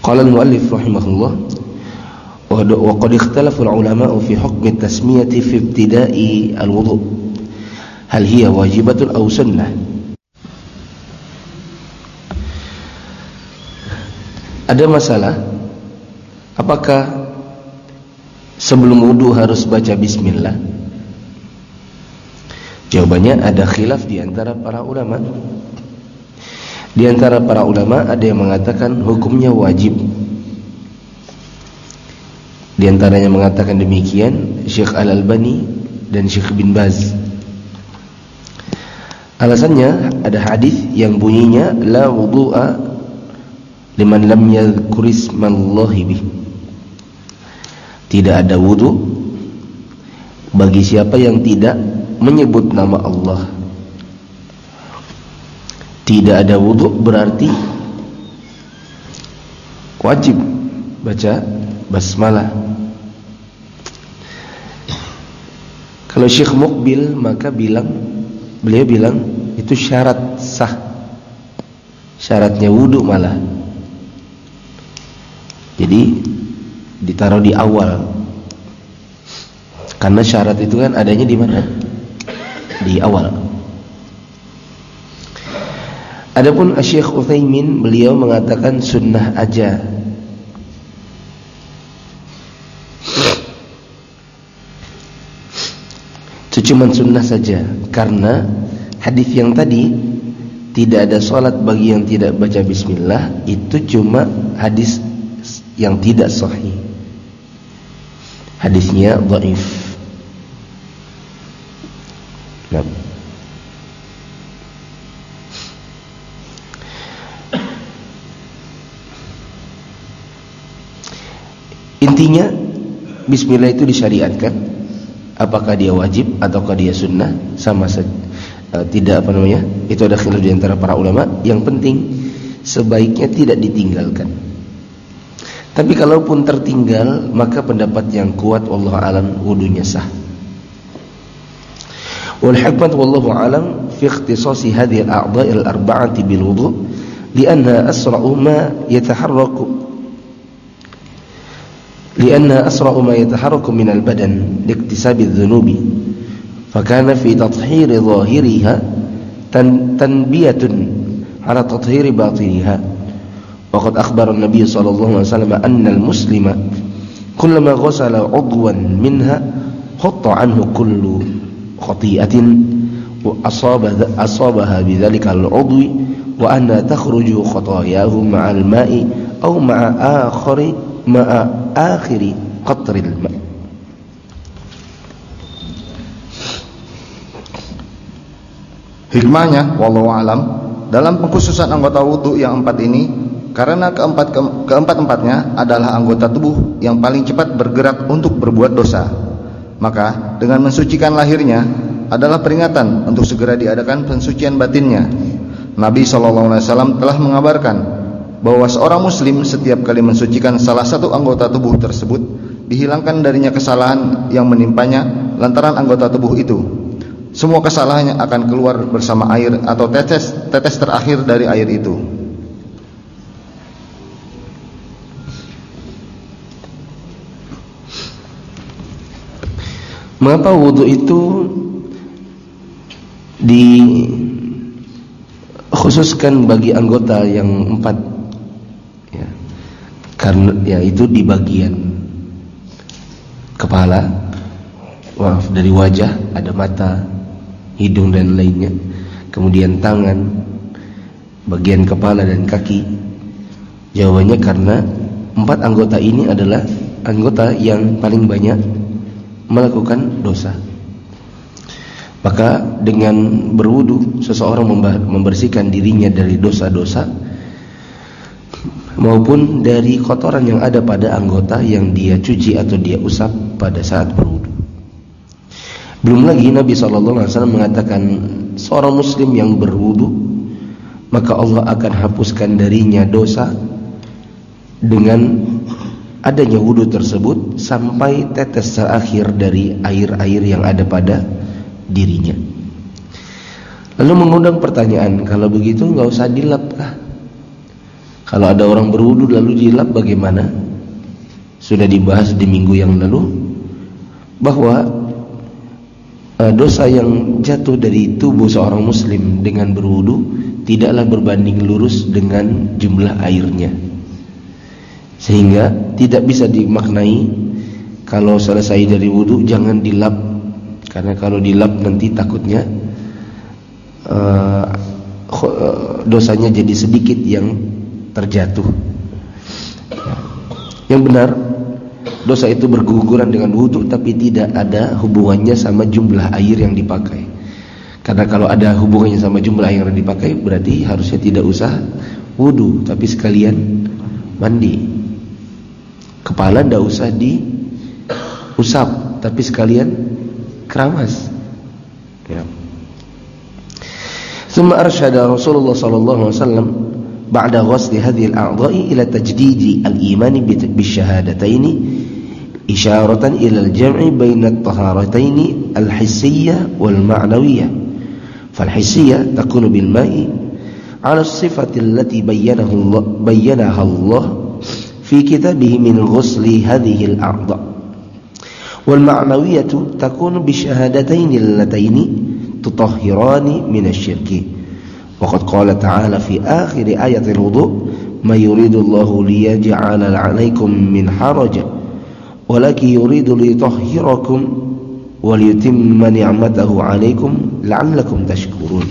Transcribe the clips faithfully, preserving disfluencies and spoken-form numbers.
Qala al-muallif rahimahullah, wa qad ikhtalafa al-ulama'u fi hukm at-tasmiyati fi ibtida'i al-wudu', hal hiya wajibatun aw sunnah. Ada masalah, apakah sebelum wudu harus baca bismillah? Jawabannya ada khilaf di antara para ulama. Di antara para ulama ada yang mengatakan hukumnya wajib. Di antaranya mengatakan demikian Syekh Al-Albani dan Syekh bin Baz. Alasannya ada hadis yang bunyinya la wudu'a liman lam yadhkur ismallahi bih. Tidak ada wudu bagi siapa yang tidak menyebut nama Allah. Tidak ada wudu berarti wajib baca basmalah. Kalau Syekh Muqbil maka bilang, beliau bilang itu syarat sah. Syaratnya wudu malah. Jadi ditaruh di awal. Karena syarat itu kan adanya di mana? Di awal. Adapun Syekh Utsaimin beliau mengatakan sunnah aja. Itu cuma sunnah saja, karena hadis yang tadi tidak ada salat bagi yang tidak baca bismillah itu cuma hadis yang tidak sahih. Hadisnya dhaif. Nah. Intinya bismillah itu disyariatkan. Apakah dia wajib ataukah dia sunnah sama saja. E, tidak apa namanya? Itu ada khilaf di antara para ulama. Yang penting sebaiknya tidak ditinggalkan. Tapi kalaupun tertinggal, maka pendapat yang kuat wallahu alam wudunya sah. Wal hikmah wallahu alam fi ikhtisasi hadhihi al-a'dha'i al-arba'ati bil wudu' li'anna asra'u ma yataharraku li'anna asra'u ma yataharraku min al-badan liiktisabi adh-dhunubi fakana fi tathhir dhahiriha tanbiyatun ala tathhir batiniha. وقد أخبر النبي صلى الله عليه وسلم أن المسلم كلما غسل عضوا منها حط عنه كل خطيئة وأصاب أصابها بذلك العضو وأن تخرج خطاياه مع الماء أو مع آخر مع آخر قطر الماء. Hikmahnya wallahu alam dalam pengkhususan anggota wudu yang empat ini, karena keempat keempat-empatnya adalah anggota tubuh yang paling cepat bergerak untuk berbuat dosa. Maka dengan mensucikan lahirnya adalah peringatan untuk segera diadakan pensucian batinnya. Nabi shallallahu alaihi wasallam telah mengabarkan bahwa seorang muslim setiap kali mensucikan salah satu anggota tubuh tersebut, dihilangkan darinya kesalahan yang menimpanya lantaran anggota tubuh itu. Semua kesalahannya akan keluar bersama air atau tetes tetes terakhir dari air itu. Mengapa wudu itu dikhususkan bagi anggota yang empat? Ya, karena ya itu di bagian kepala, maaf dari wajah ada mata, hidung dan lainnya. Kemudian tangan, bagian kepala dan kaki. Jawabannya karena empat anggota ini adalah anggota yang paling banyak melakukan dosa. Maka dengan berwudu seseorang membersihkan dirinya dari dosa-dosa maupun dari kotoran yang ada pada anggota yang dia cuci atau dia usap pada saat berwudu. Belum lagi Nabi shallallahu alaihi wasallam mengatakan seorang muslim yang berwudu maka Allah akan hapuskan darinya dosa dengan adanya wudu tersebut sampai tetes terakhir dari air-air yang ada pada dirinya. Lalu mengundang pertanyaan, kalau begitu nggak usah dilap kah? Kalau ada orang berwudu lalu dilap bagaimana? Sudah dibahas di minggu yang lalu bahwa uh, dosa yang jatuh dari tubuh seorang muslim dengan berwudu tidaklah berbanding lurus dengan jumlah airnya, sehingga tidak bisa dimaknai kalau selesai dari wudu jangan dilap, karena kalau dilap nanti takutnya uh, dosanya jadi sedikit yang terjatuh. Yang benar, dosa itu berguguran dengan wudu, tapi tidak ada hubungannya sama jumlah air yang dipakai. Karena kalau ada hubungannya sama jumlah air yang dipakai, berarti harusnya tidak usah wudu, tapi sekalian mandi. Kepala tidak usah diusap, tapi sekalian keramas. Ya. ثم أرشد رسول الله صلى الله عليه وسلم بعد غسل هذه الأعضاء إلى تجديد الإيمان بالشهادتين إشارة إلى الجمع بين الطهارتين الحسية والمعنوية. فالحسية تكون بالماء على الصفة التي بينه الله بينها الله في كتابه من غسل هذه الأعضاء، والمعنوية تكون بالشهادتين اللتين تطهران من الشرك. وقد قال تعالى في آخر آية الوضوء ما يريد الله ليجعل عليكم من حرج ولكن يريد ليطهركم وليتم نعمته عليكم لعلكم تشكرون.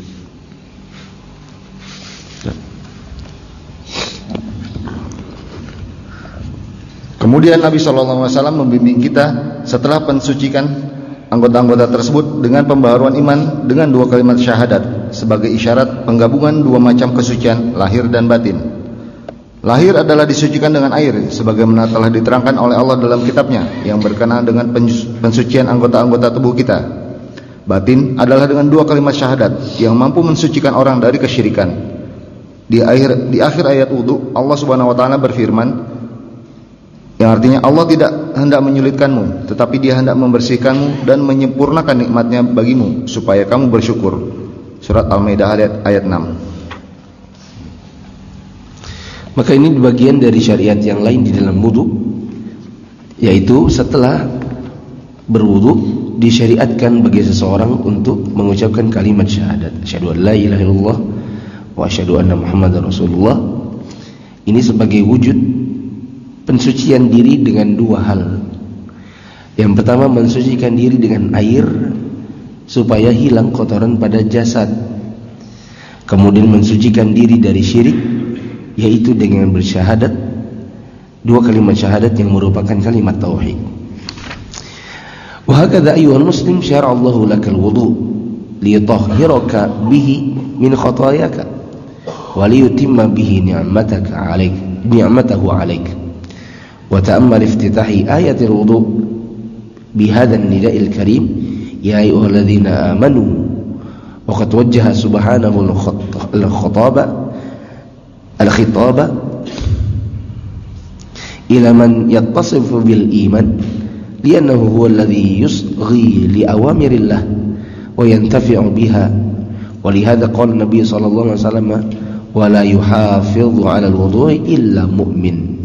Kemudian Nabi shallallahu alaihi wasallam membimbing kita setelah mensucikan anggota-anggota tersebut dengan pembaharuan iman dengan dua kalimat syahadat sebagai isyarat penggabungan dua macam kesucian lahir dan batin. Lahir adalah disucikan dengan air sebagaimana telah diterangkan oleh Allah dalam kitabnya yang berkenaan dengan pensucian anggota-anggota tubuh kita. Batin adalah dengan dua kalimat syahadat yang mampu mensucikan orang dari kesyirikan. Di akhir di akhir ayat wudu Allah Subhanahu wa taala berfirman, yang artinya Allah tidak hendak menyulitkanmu, tetapi Dia hendak membersihkanmu dan menyempurnakan nikmatnya bagimu supaya kamu bersyukur. Surat Al-Maidah ayat, ayat enam. Maka ini bagian dari syariat yang lain di dalam wudu, yaitu setelah berwudu disyariatkan bagi seseorang untuk mengucapkan kalimat syahadat, asyhadu an la ilaha illallah wa asyhadu anna muhammadar rasulullah. Ini sebagai wujud pensucian diri dengan dua hal. Yang pertama, mensucikan diri dengan air supaya hilang kotoran pada jasad. Kemudian mensucikan diri dari syirik, yaitu dengan bersyahadat, dua kalimat syahadat yang merupakan kalimat tauhid. Wa hakadha ayyuhal muslim syara'a Allahu lakal wudu liyutahhiraka bihi min khataayaka wa liyutimma bihi ni'mataka 'alaik ni'matahu 'alaik. وتأمل افتتاح آية الوضوء بهذا النداء الكريم يا أيها الذين آمنوا، وقد وجه سبحانه الخطاب الخطاب إلى من يتصف بالإيمان لأنه هو الذي يصغي لأوامر الله وينتفع بها. ولهذا قال النبي صلى الله عليه وسلم ولا يحافظ على الوضوء إلا مؤمن.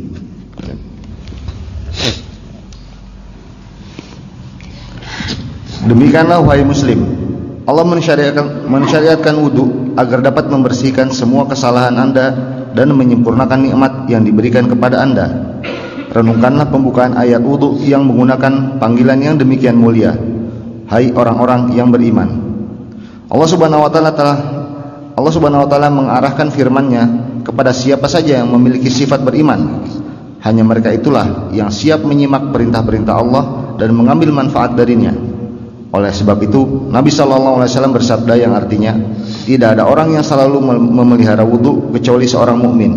Demikianlah wahai muslim, Allah mensyariatkan, mensyariatkan wudu agar dapat membersihkan semua kesalahan anda dan menyempurnakan nikmat yang diberikan kepada anda. Renungkanlah pembukaan ayat wudu yang menggunakan panggilan yang demikian mulia, hai orang-orang yang beriman. Allah Subhanahu wa taala telah Allah Subhanahu wa taala mengarahkan firman-Nya kepada siapa saja yang memiliki sifat beriman. Hanya mereka itulah yang siap menyimak perintah-perintah Allah dan mengambil manfaat darinya. Oleh sebab itu, Nabi shallallahu alaihi wasallam bersabda yang artinya, tidak ada orang yang selalu memelihara wudu kecuali seorang mukmin.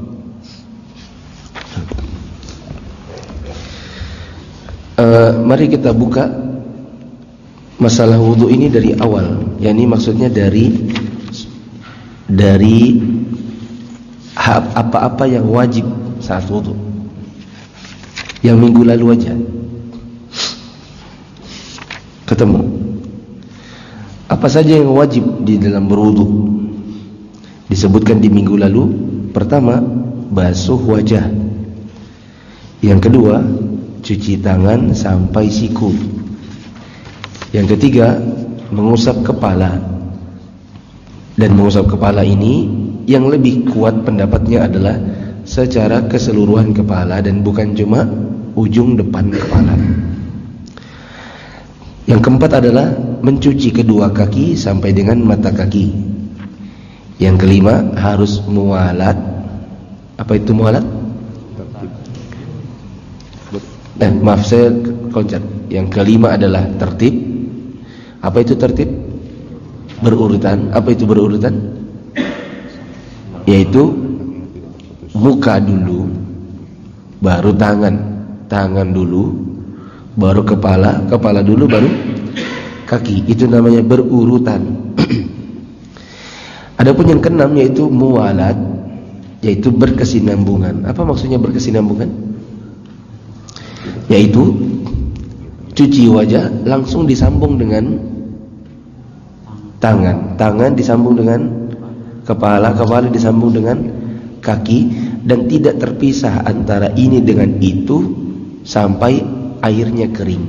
Uh, mari kita buka masalah wudu ini dari awal. Yani maksudnya dari dari apa-apa yang wajib saat wudu. Yang minggu lalu aja ketemu. Apa saja yang wajib di dalam berwudu disebutkan di minggu lalu, Pertama, basuh wajah. Yang kedua, cuci tangan sampai siku. Yang ketiga, mengusap kepala. Dan mengusap kepala ini yang lebih kuat pendapatnya adalah secara keseluruhan kepala dan bukan cuma ujung depan kepala. Yang keempat adalah mencuci kedua kaki sampai dengan mata kaki. Yang kelima, harus mualat. Apa itu mualat? Eh, maaf saya koncat. Yang kelima adalah tertib. Apa itu tertib? Berurutan. Apa itu berurutan? Yaitu muka dulu, baru tangan, tangan dulu, baru kepala, kepala dulu, baru kaki. Itu namanya berurutan. Adapun yang keenam yaitu mualat, yaitu berkesinambungan. Apa maksudnya berkesinambungan? Yaitu cuci wajah langsung disambung dengan tangan, tangan disambung dengan kepala, kepala disambung dengan kaki, dan tidak terpisah antara ini dengan itu sampai airnya kering.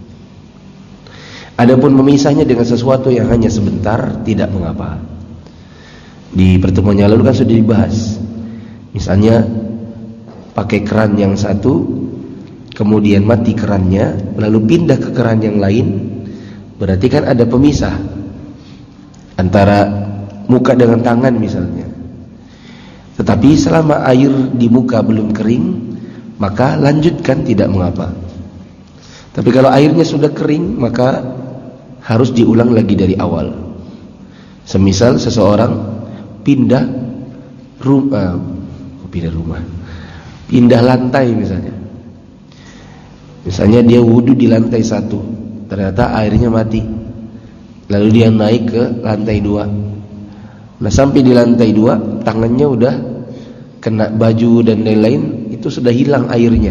Adapun memisahnya dengan sesuatu yang hanya sebentar tidak mengapa. Di pertemuan yang lalu kan sudah dibahas. Misalnya pakai keran yang satu, kemudian mati kerannya, lalu pindah ke keran yang lain, berarti kan ada pemisah antara muka dengan tangan misalnya. Tetapi selama air di muka belum kering, maka lanjutkan, tidak mengapa. Tapi kalau airnya sudah kering, maka harus diulang lagi dari awal. Semisal seseorang pindah rumah, pindah rumah, pindah lantai misalnya. Misalnya dia wudhu di lantai satu, ternyata airnya mati. Lalu dia naik ke lantai dua. Nah sampai di lantai dua, tangannya udah kena baju dan lain-lain, itu sudah hilang airnya.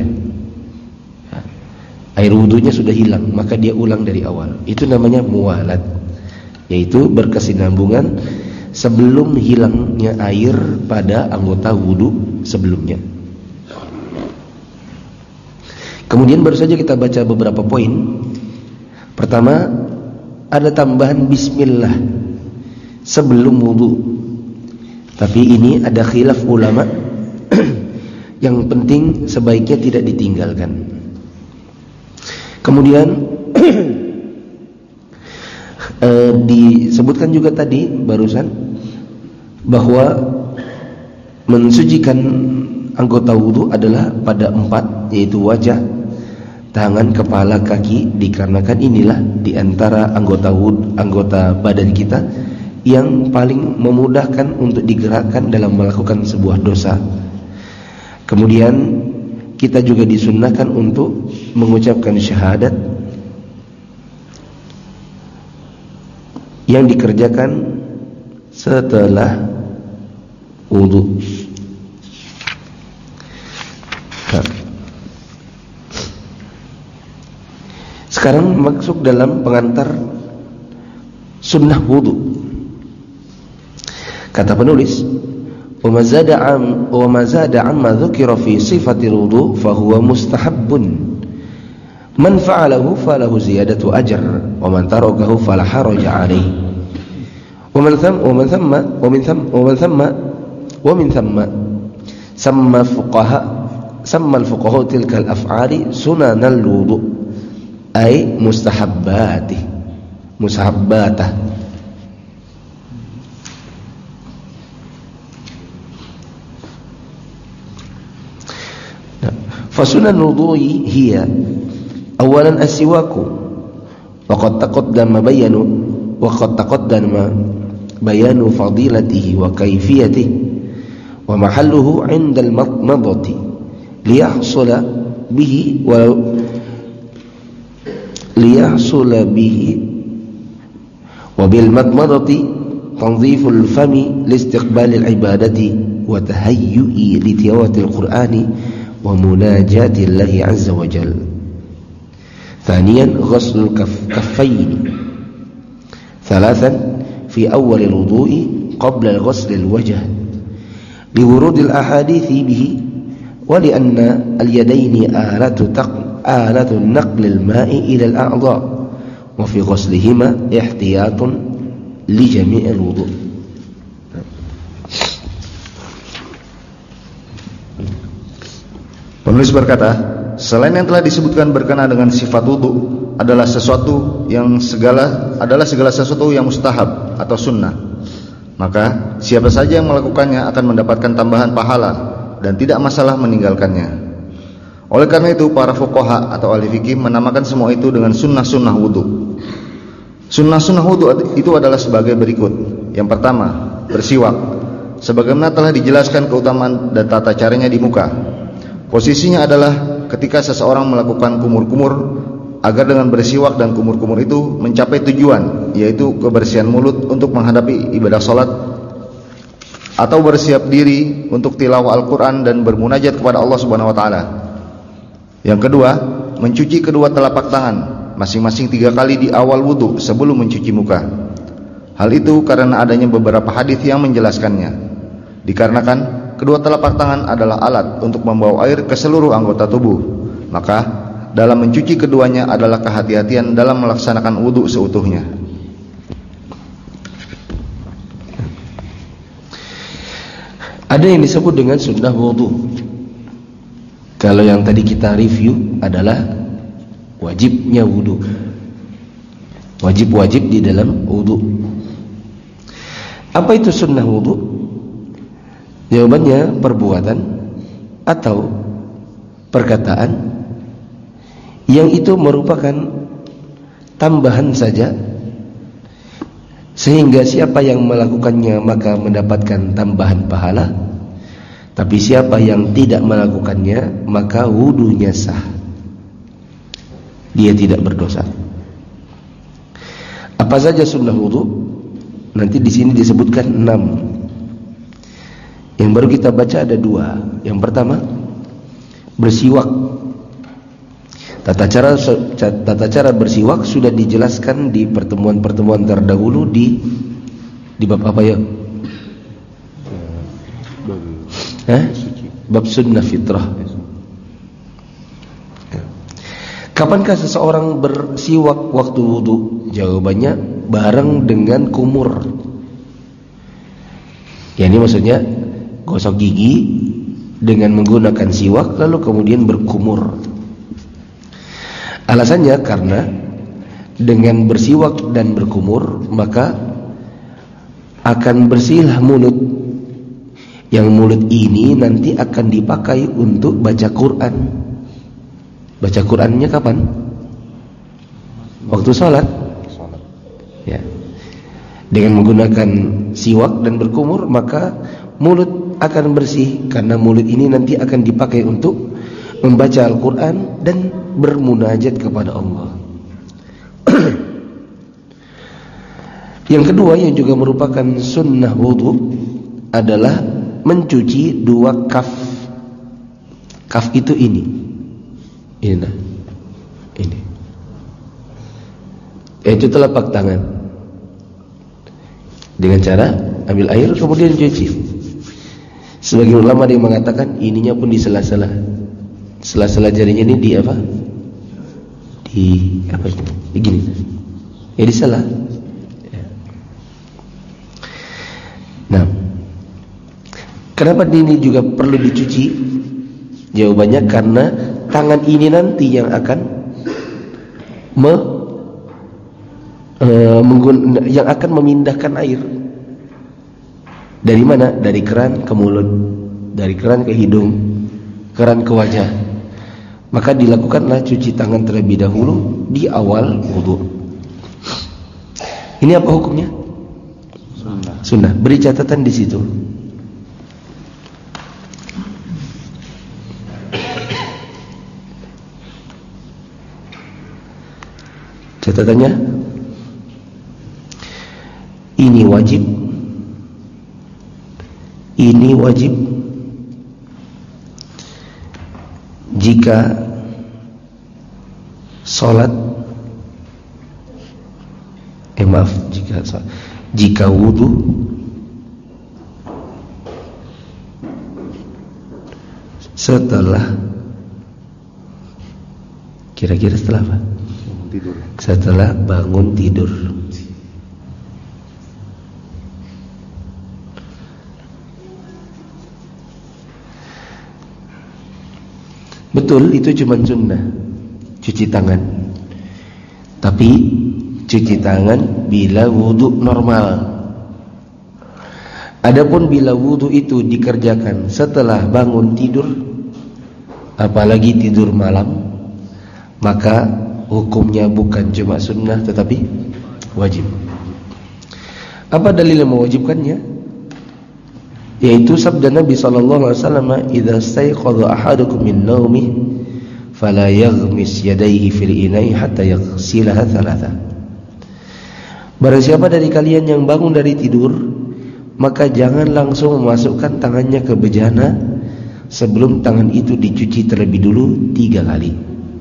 Air wudhunya sudah hilang, maka dia ulang dari awal. Itu namanya mualat, yaitu berkesinambungan sebelum hilangnya air pada anggota wudhu sebelumnya. Kemudian baru saja kita baca beberapa poin. Pertama, ada tambahan bismillah sebelum wudhu. Tapi ini ada khilaf ulama. Yang penting sebaiknya tidak ditinggalkan. Kemudian eh, disebutkan juga tadi barusan bahwa mensucikan anggota wudhu adalah pada empat, yaitu wajah, tangan, kepala, kaki, dikarenakan inilah di antara anggota wudhu, anggota badan kita yang paling memudahkan untuk digerakkan dalam melakukan sebuah dosa. Kemudian kita juga disunnahkan untuk mengucapkan syahadat yang dikerjakan setelah wudhu. Sekarang masuk dalam pengantar sunnah wudhu. Kata penulis, wa mazada am wa mazada amma dzukira fi sifatil wudu fa huwa mustahabbun. Man fa'alahu falahu ziyadatu ajr wa man tarakahu fala haraja alayhi. Wa man tham wa man thamma wa min tham wa man thamma wa min thamma samma fuqaha samma al-fuqaha tilka al-af'ali sunan al-wudu ay mustahabbati mustahabbatah. Fasunan wudu'i hiya awalan as-siwaku wa qad taqaddama bayanu wa qad taqaddama bayanu fadilatihi wa kayfiyatihi wa mahalluhu 'inda al-madmadati liyahsula bihi wa liyahsula bihi wa bil madmadati tanziful fami liistiqbalil ibadati wa tahayyu'i li tilawatil qur'ani wa munajati Allahi azza wa jal. Thaniyan ghuslul kaffayn. Thalathan fi awwal al-wudu'i qabla ghusl al-wajh. liwurudil ahadithi bihi wa li anna al-yadaini alatu taq alatu naqlil ma'i ila al-a'dha wa fi ghuslihima ihtiyatun li jami'il wudu'. Penulis berkata, selain yang telah disebutkan berkenaan dengan sifat wudu adalah sesuatu yang segala adalah segala sesuatu yang mustahab atau sunnah. Maka siapa saja yang melakukannya akan mendapatkan tambahan pahala dan tidak masalah meninggalkannya. Oleh karena itu para fuqaha atau ahli fikih menamakan semua itu dengan sunnah-sunnah wudu. Sunnah-sunnah wudu itu adalah sebagai berikut. Yang pertama, bersiwak. Sebagaimana telah dijelaskan keutamaan dan tata caranya di muka. Posisinya adalah ketika seseorang melakukan kumur-kumur agar dengan bersiwak dan kumur-kumur itu mencapai tujuan, yaitu kebersihan mulut untuk menghadapi ibadah salat, atau bersiap diri untuk tilawah Al-Quran dan bermunajat kepada Allah Subhanahu Wa Taala. Yang kedua, mencuci kedua telapak tangan masing-masing tiga kali di awal wudu sebelum mencuci muka. Hal itu karena adanya beberapa hadis yang menjelaskannya. Dikarenakan kedua telapak tangan adalah alat untuk membawa air ke seluruh anggota tubuh, maka dalam mencuci keduanya adalah kehati-hatian dalam melaksanakan wudu seutuhnya. Ada yang disebut dengan sunnah wudu. Kalau yang tadi kita review adalah wajibnya wudu, wajib-wajib di dalam wudu. Apa itu sunnah wudu? Jawabannya perbuatan atau perkataan yang itu merupakan tambahan saja, sehingga siapa yang melakukannya maka mendapatkan tambahan pahala, tapi siapa yang tidak melakukannya maka wudunya sah, dia tidak berdosa. Apa saja sunnah wudu? Nanti di sini disebutkan enam. Yang baru kita baca ada dua. Yang pertama, bersiwak. Tata cara tata cara bersiwak sudah dijelaskan di pertemuan-pertemuan terdahulu di di bab apa ya? Hah? Bab sunnah fitrah. Kapankah seseorang bersiwak waktu wudu? Jawabannya bareng dengan kumur. Ya, ini maksudnya gosok gigi dengan menggunakan siwak lalu kemudian berkumur. Alasannya karena dengan bersiwak dan berkumur maka akan bersihlah mulut. Yang mulut ini nanti akan dipakai untuk baca Quran. Baca Qurannya kapan? Waktu sholat. Ya. Dengan menggunakan siwak dan berkumur maka mulut akan bersih, karena mulut ini nanti akan dipakai untuk membaca Al-Quran dan bermunajat kepada Allah. Yang kedua yang juga merupakan sunnah wudu adalah mencuci dua kaf. Kaf itu ini, ini, nah. ini, yaitu telapak tangan. Dengan cara ambil air kemudian cuci. Sebagian ulama yang mengatakan ininya pun di sela-sela, sela-sela jarinya ini di apa? Di apa itu? Di gini. Ya di sela. Ya. Nah, kenapa ini juga perlu dicuci? Jawabannya karena tangan ini nanti yang akan me, e, menggun, yang akan memindahkan air. Dari mana? Dari keran ke mulut, dari keran ke hidung, keran ke wajah. Maka dilakukanlah cuci tangan terlebih dahulu di awal wudu. Ini apa hukumnya? Sunnah. Sunnah. Beri catatan di situ. Catatannya, ini wajib. Ini wajib jika sholat, eh maaf, jika sholat, jika wudu setelah, kira-kira setelah apa? Tidur. Setelah bangun tidur. Betul, itu cuma sunnah, cuci tangan. Tapi cuci tangan bila wudhu normal. Adapun bila wudhu itu dikerjakan setelah bangun tidur, apalagi tidur malam, maka hukumnya bukan cuma sunnah tetapi wajib. Apa dalil yang mewajibkannya? Yaitu sabda Nabi sallallahu alaihi wasallam, "Idza staiqadha ahadukum min naumihi fala yaghmis yadayhi fil ina'i hatta yaghsilaha thalatha." Barang siapa dari kalian yang bangun dari tidur, maka jangan langsung memasukkan tangannya ke bejana sebelum tangan itu dicuci terlebih dulu tiga kali.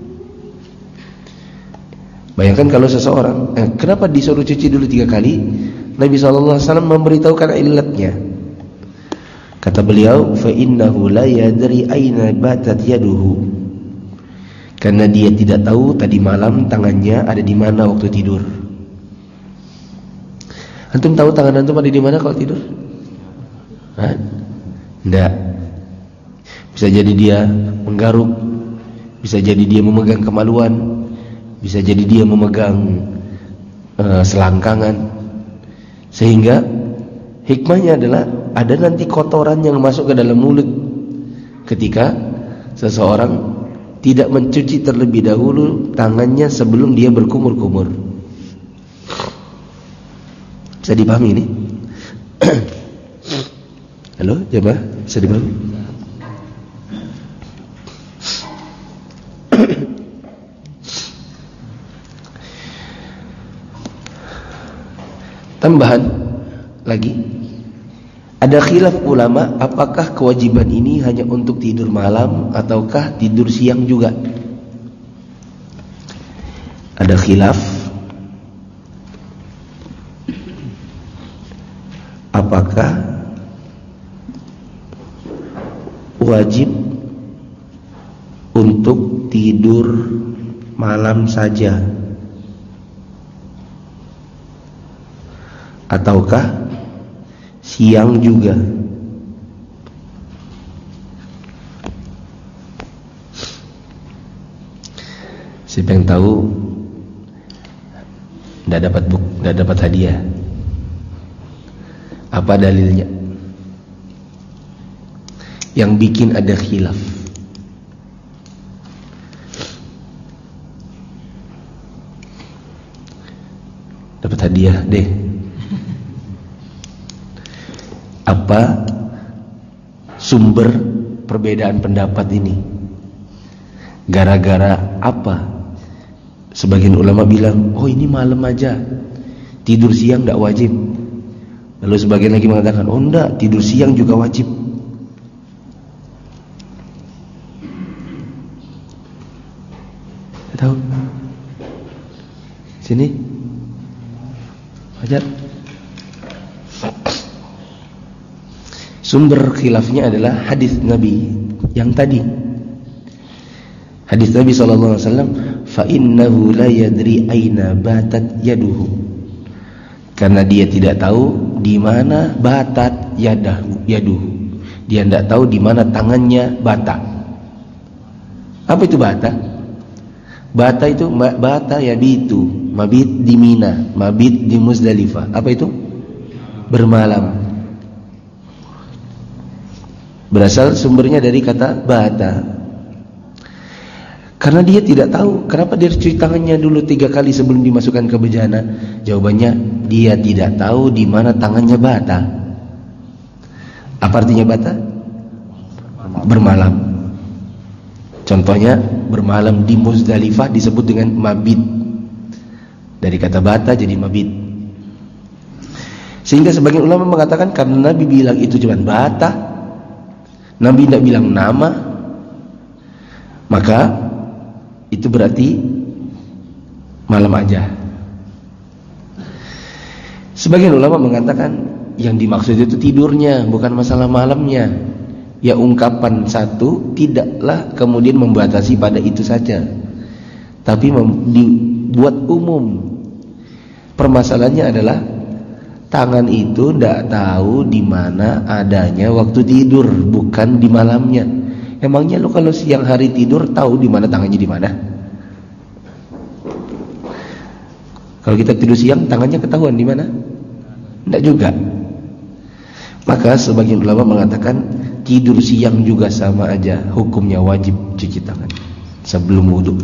Bayangkan kalau seseorang, eh, kenapa disuruh cuci dulu tiga kali? Nabi sallallahu alaihi wasallam memberitahukan illatnya. Kata beliau, fa innahu la yadri aina batat yaduhu. Karena dia tidak tahu tadi malam tangannya ada di mana waktu tidur. Antum tahu tangan antum ada di mana kalau tidur? Hah? Enggak. Bisa jadi dia menggaruk, bisa jadi dia memegang kemaluan, bisa jadi dia memegang uh, selangkangan. Sehingga hikmahnya adalah ada nanti kotoran yang masuk ke dalam mulut ketika seseorang tidak mencuci terlebih dahulu tangannya sebelum dia berkumur-kumur. Bisa dipahami ini? Halo, jemaah, bisa dipahami? Tambahan lagi, ada khilaf ulama apakah kewajiban ini hanya untuk tidur malam ataukah tidur siang juga. Ada khilaf apakah wajib untuk tidur malam saja ataukah siang juga. Siapa yang tahu tidak dapat buk, tidak dapat hadiah. Apa dalilnya? Yang bikin ada khilaf. Dapat hadiah deh. Apa sumber perbedaan pendapat ini? Gara-gara apa? Sebagian ulama bilang, oh ini malam aja, tidur siang tidak wajib. Lalu sebagian lagi mengatakan, oh enggak, tidur siang juga wajib. Tahu? Sini, Fajar. Sumber khilafnya adalah hadis Nabi yang tadi. Hadis Nabi sallallahu alaihi wasallam, fa innahu la yadri aina batat yaduhu. Karena dia tidak tahu di mana batat yadahu, yaduhu. Dia tidak tahu di mana tangannya bata. Apa itu bata? Bata itu bata yabitu, mabit di Mina, mabit di Muzdalifah. Apa itu? Bermalam. Berasal sumbernya dari kata bata. Karena dia tidak tahu kenapa dia cuci tangannya dulu tiga kali sebelum dimasukkan ke bejana. Jawabannya, dia tidak tahu di mana tangannya bata. Apa artinya bata? Bermalam. Contohnya bermalam di Muzdalifah disebut dengan mabit. Dari kata bata jadi mabit. Sehingga sebagian ulama mengatakan karena Nabi bilang itu cuma bata, Nabi tidak bilang nama, maka itu berarti malam aja. Sebagian ulama mengatakan yang dimaksud itu tidurnya, bukan masalah malamnya. Ya ungkapan satu tidaklah kemudian membatasi pada itu saja, tapi mem- dibuat umum. Permasalahannya adalah tangan itu tidak tahu di mana adanya waktu tidur, bukan di malamnya. Emangnya lo kalau siang hari tidur tahu di mana tangannya di mana? Kalau kita tidur siang tangannya ketahuan di mana? Tidak juga. Maka sebagian ulama mengatakan tidur siang juga sama aja hukumnya wajib cuci tangan sebelum wudu.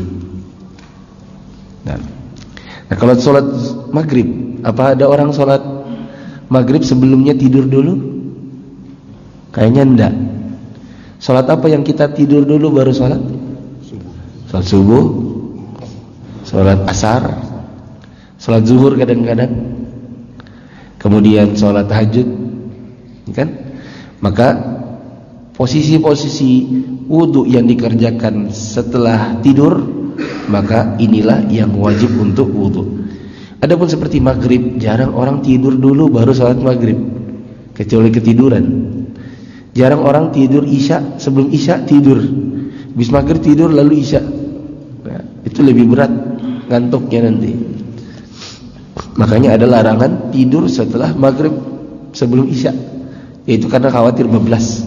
Nah, nah kalau sholat maghrib, apa ada orang sholat maghrib sebelumnya tidur dulu? Kayaknya enggak. Sholat apa yang kita tidur dulu baru sholat? Sholat subuh, sholat asar, sholat zuhur kadang-kadang, kemudian sholat tahajud, kan? Maka posisi-posisi wudu yang dikerjakan setelah tidur, maka inilah yang wajib untuk wudu. Adapun seperti maghrib, jarang orang tidur dulu baru sholat maghrib, kecuali ketiduran. Jarang orang tidur isya, sebelum isya tidur, habis maghrib tidur lalu isya. Nah, itu lebih berat ngantuknya nanti. Makanya ada larangan tidur setelah maghrib sebelum isya, yaitu karena khawatir bablas.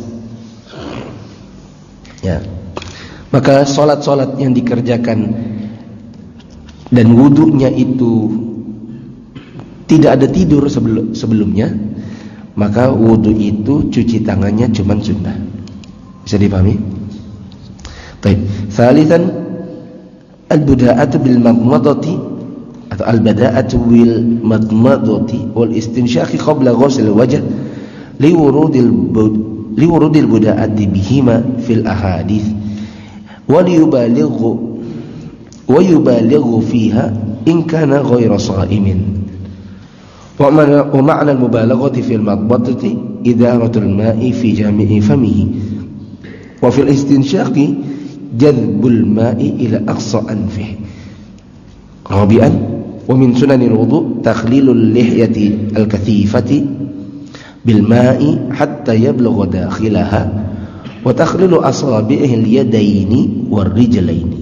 Ya. Maka sholat-sholat yang dikerjakan dan wudunya itu tidak ada tidur sebelum, sebelumnya, maka wudu itu cuci tangannya cuma sunnah. Bisa dipahami? Baik. Salisan al-buda'atu bil madmadati atau al-bada'atu bil madmadati wal istinsyaqi qabla ghusl al-wajh li wurudil li wurudil buda'ati bihima fil ahadits wa liyubalighu wa yubalighu fiha in kana ghayra sha'imin. Wa ma'na al-mubalaghati fil madmadati idaratul ma'i fi jami'i famihi wa fil istinsyaqi jadbul ma'i ila aqsa anfihi. Rabi'an wa min sunanil wudu' takhlilul lihyati al-kathifati bil ma'i hatta yablugha dakhilaha wa takhlilu asabi'il yadaini war rijlaini.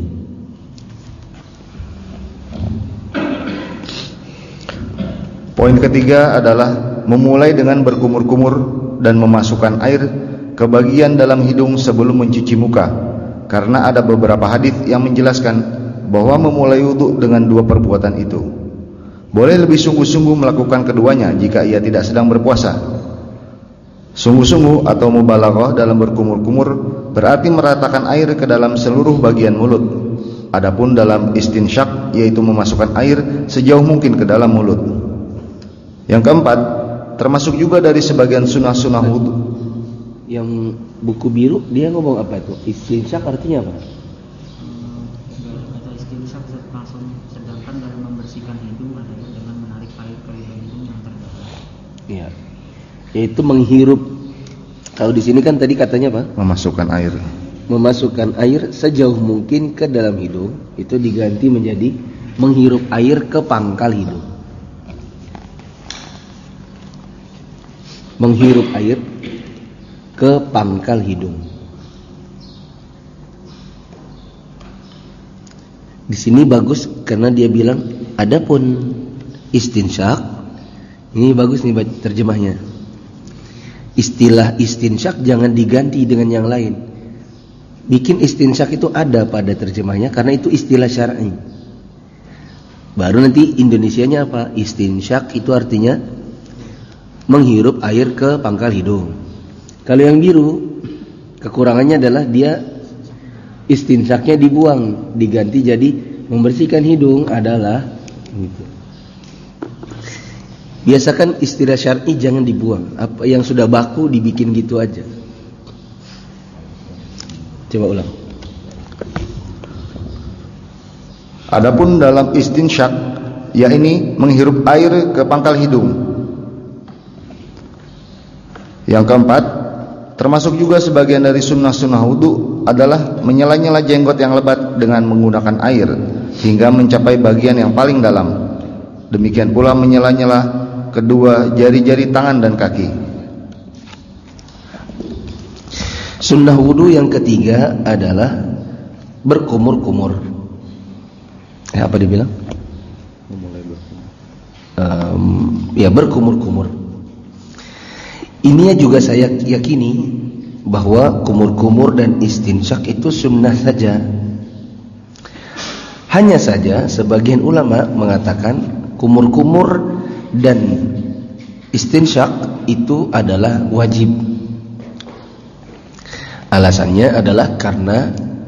Poin ketiga adalah memulai dengan berkumur-kumur dan memasukkan air ke bagian dalam hidung sebelum mencuci muka, karena ada beberapa hadis yang menjelaskan bahwa memulai wudu dengan dua perbuatan itu. Boleh lebih sungguh-sungguh melakukan keduanya jika ia tidak sedang berpuasa. Sungguh-sungguh atau mubalaghah dalam berkumur-kumur berarti meratakan air ke dalam seluruh bagian mulut. Adapun dalam istinsyak, yaitu memasukkan air sejauh mungkin ke dalam mulut. Yang keempat, termasuk juga dari sebagian sunnah-sunnah wudu. Yang buku biru dia ngomong apa itu? Istinsyak artinya apa? Kata istinsyak langsung, sedangkan dalam membersihkan hidung adalah dengan menarik air ke hidung yang terdalam. Iya. Yaitu menghirup. Kalau di sini kan tadi katanya apa? Memasukkan air. Memasukkan air sejauh mungkin ke dalam hidung, itu diganti menjadi menghirup air ke pangkal hidung. Menghirup air ke pangkal hidung. Di sini bagus karena dia bilang adapun istinsyak, ini bagus nih terjemahnya. Istilah istinsyak jangan diganti dengan yang lain. Bikin istinsyak itu ada pada terjemahnya karena itu istilah syar'i. Baru nanti Indonesianya apa? Istinsyak itu artinya menghirup air ke pangkal hidung. Kalau yang biru, kekurangannya adalah dia istinsyaknya dibuang, diganti jadi membersihkan hidung adalah gitu. Biasakan istilah syar'i jangan dibuang. Apa yang sudah baku dibikin gitu aja. Coba ulang. Adapun dalam istinsyak, yakni menghirup air ke pangkal hidung. Yang keempat, termasuk juga sebagian dari sunnah-sunnah wudu adalah menyela-nyela jenggot yang lebat dengan menggunakan air hingga mencapai bagian yang paling dalam. Demikian pula menyela-nyela kedua jari-jari tangan dan kaki. Sunnah wudu yang ketiga adalah berkumur-kumur. Ya, apa dibilang? Um, ya berkumur-kumur. Ini juga saya yakini bahwa kumur-kumur dan istinsyak itu sunnah saja. Hanya saja sebagian ulama mengatakan kumur-kumur dan istinsyak itu adalah wajib. Alasannya adalah karena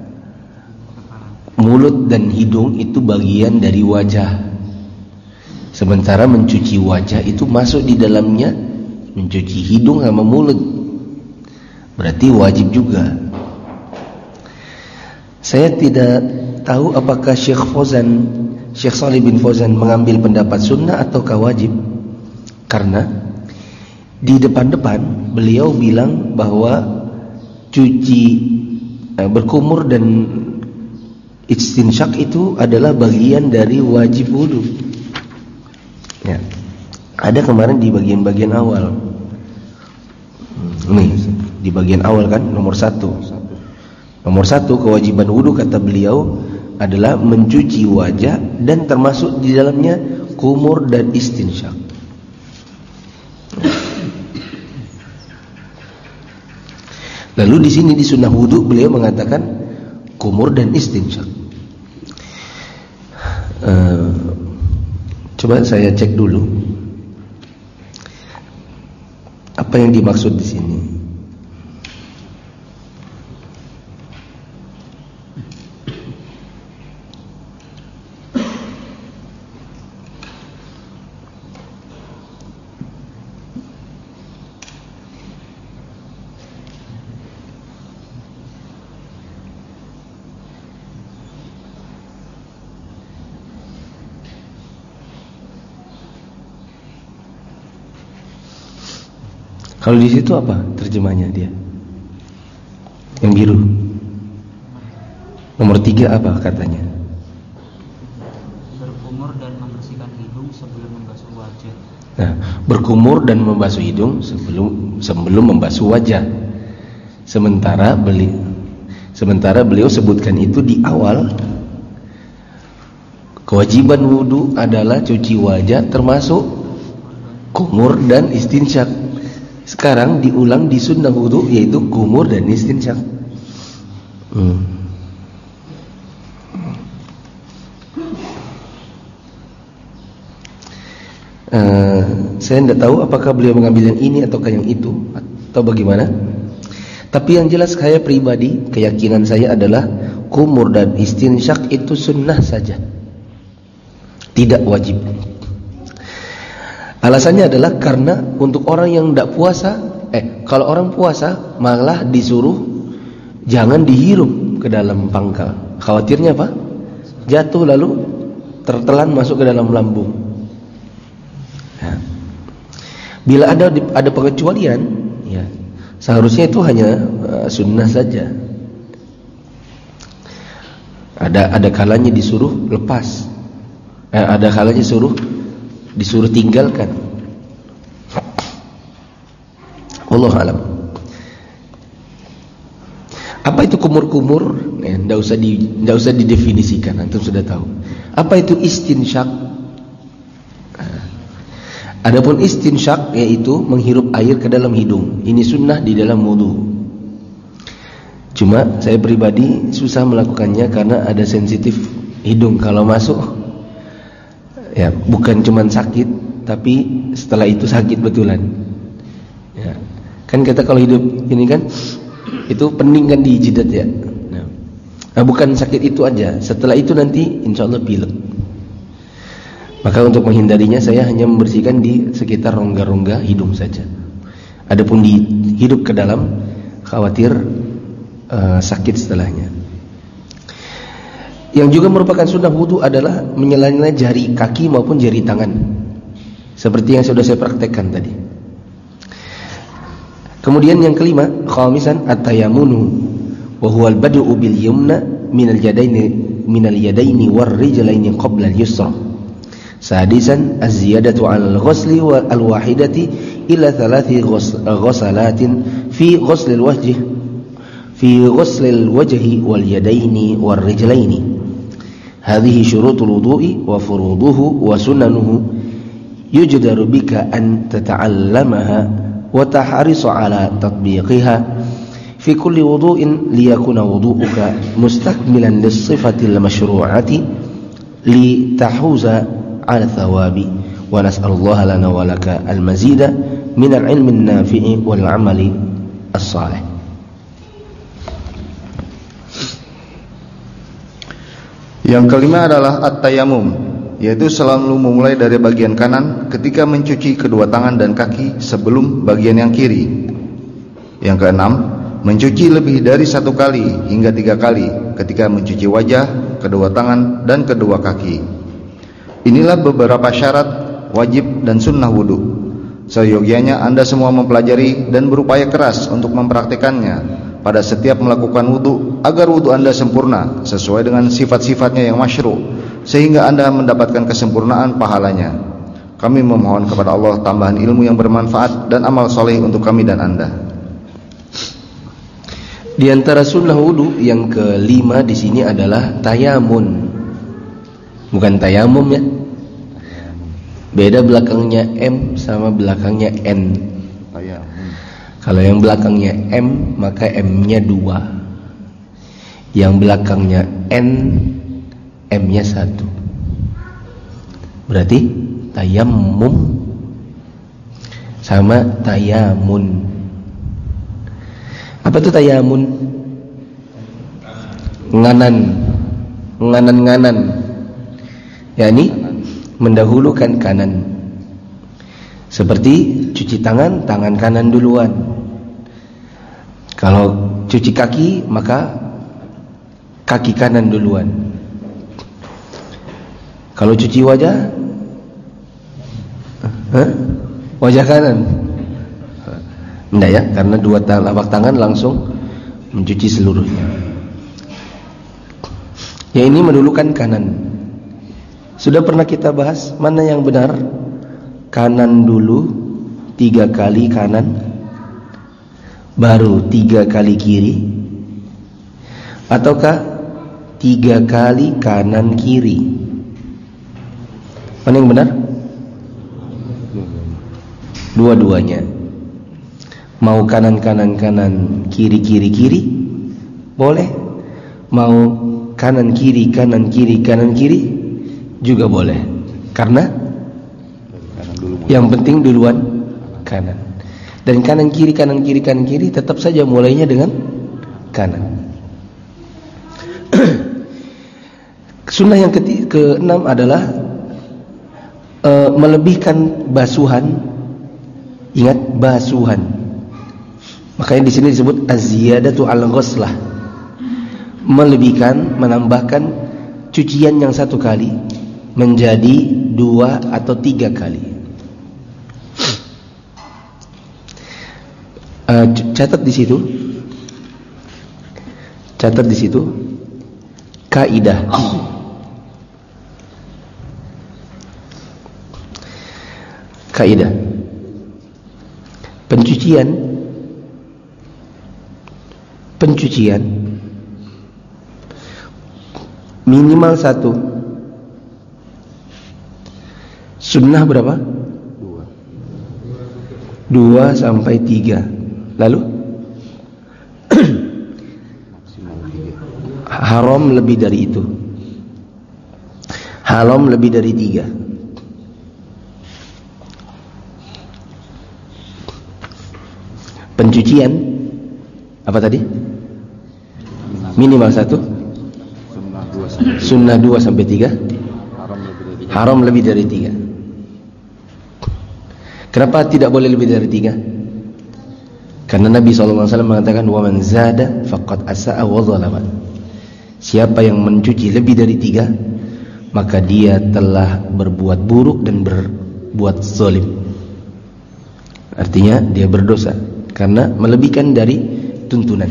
mulut dan hidung itu bagian dari wajah. Sementara mencuci wajah itu masuk di dalamnya mencuci hidung sama mulut. Berarti wajib juga. Saya tidak tahu apakah Syekh Fauzan, Syekh Shalih bin Fauzan mengambil pendapat sunnah ataukah wajib. Karena di depan-depan beliau bilang bahwa cuci eh, berkumur dan istinsyak itu adalah bagian dari wajib wudu. Ya. Ada kemarin di bagian-bagian awal. Nih, di bagian awal kan nomor satu. Nomor satu kewajiban wudu kata beliau adalah mencuci wajah dan termasuk di dalamnya kumur dan istinsyak. Lalu di sini di sunnah wudu beliau mengatakan kumur dan istinsyak. Uh, coba saya cek dulu apa yang dimaksud di sini. Kalau di situ apa terjemahnya dia? Yang biru. Nomor tiga apa katanya? Berkumur dan membersihkan hidung sebelum membasuh wajah. Nah, berkumur dan membasuh hidung sebelum sebelum membasuh wajah. Sementara beli, sementara beliau sebutkan itu di awal. Kewajiban wudu adalah cuci wajah termasuk kumur dan istinsyak. Sekarang diulang di sunnah wudu yaitu kumur dan istinsyak. Hmm. Uh, saya tidak tahu apakah beliau mengambil yang ini ataukah yang itu atau bagaimana. Tapi yang jelas saya pribadi keyakinan saya adalah kumur dan istinsyak itu sunnah saja, tidak wajib. Alasannya adalah karena untuk orang yang tidak puasa, eh kalau orang puasa malah disuruh jangan dihirup ke dalam pangkal. Khawatirnya apa? Jatuh lalu tertelan masuk ke dalam lambung. Nah, bila ada ada pengecualian, ya seharusnya itu hanya uh, sunnah saja. Ada ada kalanya disuruh lepas, eh, ada kalanya suruh disuruh tinggalkan. Wallahu alam. Apa itu kumur-kumur? Ya, enggak usah di enggak usah didefinisikan, antum sudah tahu. Apa itu istinsyak? Adapun istinsyak yaitu menghirup air ke dalam hidung. Ini sunnah di dalam wudu. Cuma saya pribadi susah melakukannya karena ada sensitif hidung kalau masuk. Ya, bukan cuma sakit, tapi setelah itu sakit betulan. Ya, kan kita kalau hidup ini kan, itu pening kan di jidat ya. Nah, nah bukan sakit itu aja. Setelah itu nanti insya Allah pilek. Maka untuk menghindarinya saya hanya membersihkan di sekitar rongga-rongga hidung saja. Adapun di hidup ke dalam, khawatir uh, sakit setelahnya. Yang juga merupakan sunnah wudu adalah menyela-nyela jari kaki maupun jari tangan, seperti yang sudah saya praktekkan tadi. Kemudian yang kelima, khamisan at-tayammunu wa huwa al-bad'u bil yumna min al-yadaini min al-yadaini war rijlaini qabla al-yusra. Sadisan az-ziyadatu 'ala al-ghusli wal al-wahidati ila thalathi ghusalatin fi ghusl al-wajhi fi ghuslil wajhi wal yadaini wal rijlaini. Hadhihi syurutul wudu'i wa furuduhu wa sunanuhu yujdaru bika an tata'allamaha wa tahrisu ala tatbiqiha fi kulli wudu'in liyakuna wudu'uka mustakmilan lis-sifatil masyru'ati li tahuza ala thawabi wa nas'alullaha lana wa laka al-mazida min al-'ilmi an-nafi'i wal 'amali as-salih. Yang kelima adalah at-tayammum, yaitu selalu memulai dari bagian kanan ketika mencuci kedua tangan dan kaki sebelum bagian yang kiri. Yang keenam, mencuci lebih dari satu kali hingga tiga kali ketika mencuci wajah, kedua tangan, dan kedua kaki. Inilah beberapa syarat, wajib, dan sunnah wudhu. Seyogianya Anda semua mempelajari dan berupaya keras untuk mempraktikannya pada setiap melakukan wudhu, agar wudhu Anda sempurna sesuai dengan sifat-sifatnya yang masyru', sehingga Anda mendapatkan kesempurnaan pahalanya. Kami memohon kepada Allah tambahan ilmu yang bermanfaat dan amal soleh untuk kami dan Anda. Di antara sunnah wudhu yang kelima di sini adalah tayamun, bukan tayamum ya. Beda belakangnya M sama belakangnya N. Kalau yang belakangnya M maka M-nya dua, yang belakangnya N M-nya satu. Berarti tayammum sama tayamun. Apa itu tayamun? Nganan, nganan-nganan, yakni mendahulukan kanan. Seperti cuci tangan, tangan kanan duluan. Kalau cuci kaki, maka kaki kanan duluan. Kalau cuci wajah, huh? wajah kanan. Enggak ya, karena dua telapak tangan langsung mencuci seluruhnya. Ya, ini mendulukan kanan. Sudah pernah kita bahas mana yang benar? Kanan dulu, tiga kali kanan, baru tiga kali kiri, ataukah tiga kali kanan kiri? Mana yang benar? Dua-duanya. Mau kanan kanan kanan, kiri kiri kiri, boleh. Mau kanan kiri kanan kiri kanan kiri juga boleh. Karena yang penting duluan kanan. Dan kanan kiri kanan kiri kanan kiri tetap saja mulainya dengan kanan. Sunnah yang keenam adalah uh, melebihkan basuhan. Ingat, basuhan. Makanya di sini disebut az-ziyadatu al-ghuslah. Melebihkan, menambahkan cucian yang satu kali menjadi dua atau tiga kali. Uh, catat di situ, catat di situ kaidah. Kaidah pencucian, pencucian minimal satu. Sunnah berapa? Dua. Dua sampai tiga. Lalu haram lebih dari itu. Haram lebih dari tiga. Pencucian apa tadi? Minimal satu. Sunnah dua sampai tiga. Haram lebih dari tiga. Kenapa tidak boleh lebih dari tiga? Karena Nabi shallallahu alaihi wasallam mengatakan, wa man zada faqad asa'a wa zalama. Siapa yang mencuci lebih dari tiga, maka dia telah berbuat buruk dan berbuat zalim. Artinya dia berdosa karena melebihkan dari tuntunan.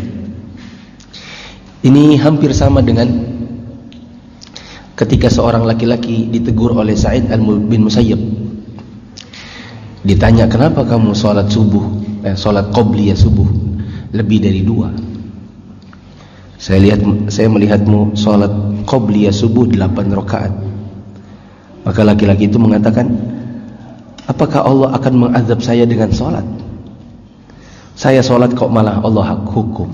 Ini hampir sama dengan ketika seorang laki-laki ditegur oleh Sa'id bin Musayyib. Ditanya, kenapa kamu sholat subuh, eh, sholat qobliyah subuh lebih dari dua? Saya lihat, saya melihatmu sholat qobliyah subuh delapan rakaat. Maka laki-laki itu mengatakan, apakah Allah akan mengazab saya dengan sholat? Saya sholat kok malah Allah hukum.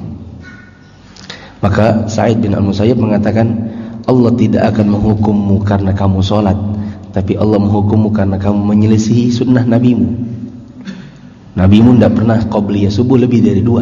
Maka Sa'id bin Al-Musayyib mengatakan, Allah tidak akan menghukummu karena kamu sholat, tapi Allah menghukummu karena kamu menyelisihi sunnah nabimu. Nabimu tidak pernah qobliyah subuh lebih dari dua.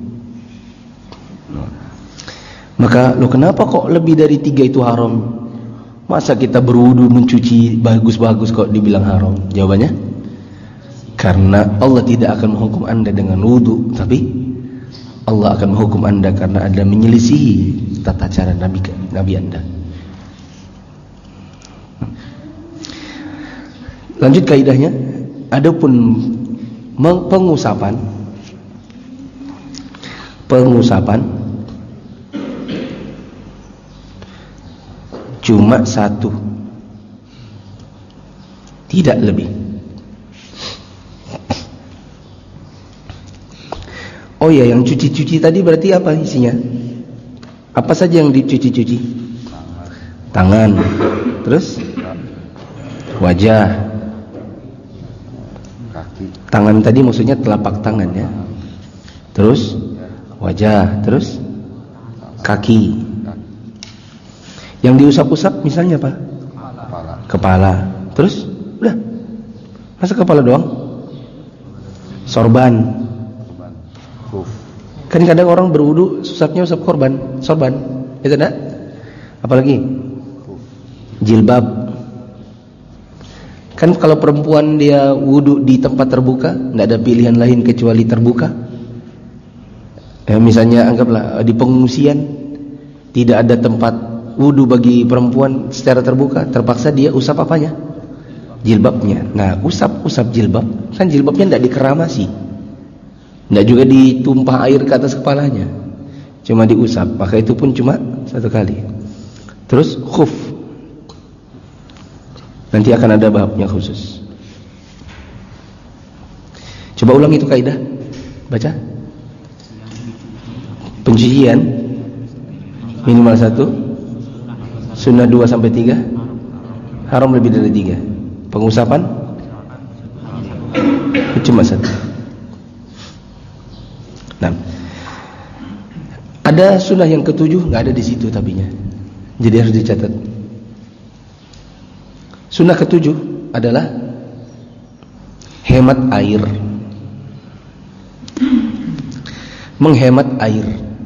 Maka lo kenapa kok lebih dari tiga itu haram? Masa kita berwudu mencuci bagus-bagus kok dibilang haram? Jawabannya, karena Allah tidak akan menghukum anda dengan wudu, tapi Allah akan menghukum anda karena anda menyelisihi tata cara Nabi, Nabi anda. Lanjut kaidahnya, adapun pengusapan, pengusapan cuma satu, tidak lebih. Oh ya, yang cuci-cuci tadi berarti apa isinya? Apa saja yang dicuci-cuci? Tangan, terus wajah. Tangan tadi maksudnya telapak tangan ya. Terus wajah, terus kaki. Yang diusap-usap misalnya apa? Kepala. Kepala. Terus udah. Masa kepala doang? Sorban. Kan kadang orang berwudu usapnya usap korban, sorban. Itu enggak? Apalagi? Jilbab. Kan kalau perempuan dia wudu di tempat terbuka, enggak ada pilihan lain kecuali terbuka. Ya, misalnya anggaplah di pengungsian tidak ada tempat wudu bagi perempuan secara terbuka, terpaksa dia usap apanya? Jilbabnya. Nah, usap-usap jilbab, kan jilbabnya tidak dikeramasi, tidak juga ditumpah air ke atas kepalanya, cuma diusap. Maka itu pun cuma satu kali. Terus khuf, nanti akan ada babnya khusus. Coba ulang itu kaidah, baca. Pencucian minimal satu, sunnah dua sampai tiga, haram lebih dari tiga. Pengusapan cuma satu. Nah, ada sunnah yang ketujuh, nggak ada di situ tabinya, jadi harus dicatat. Sunnah ketujuh adalah hemat air, menghemat air.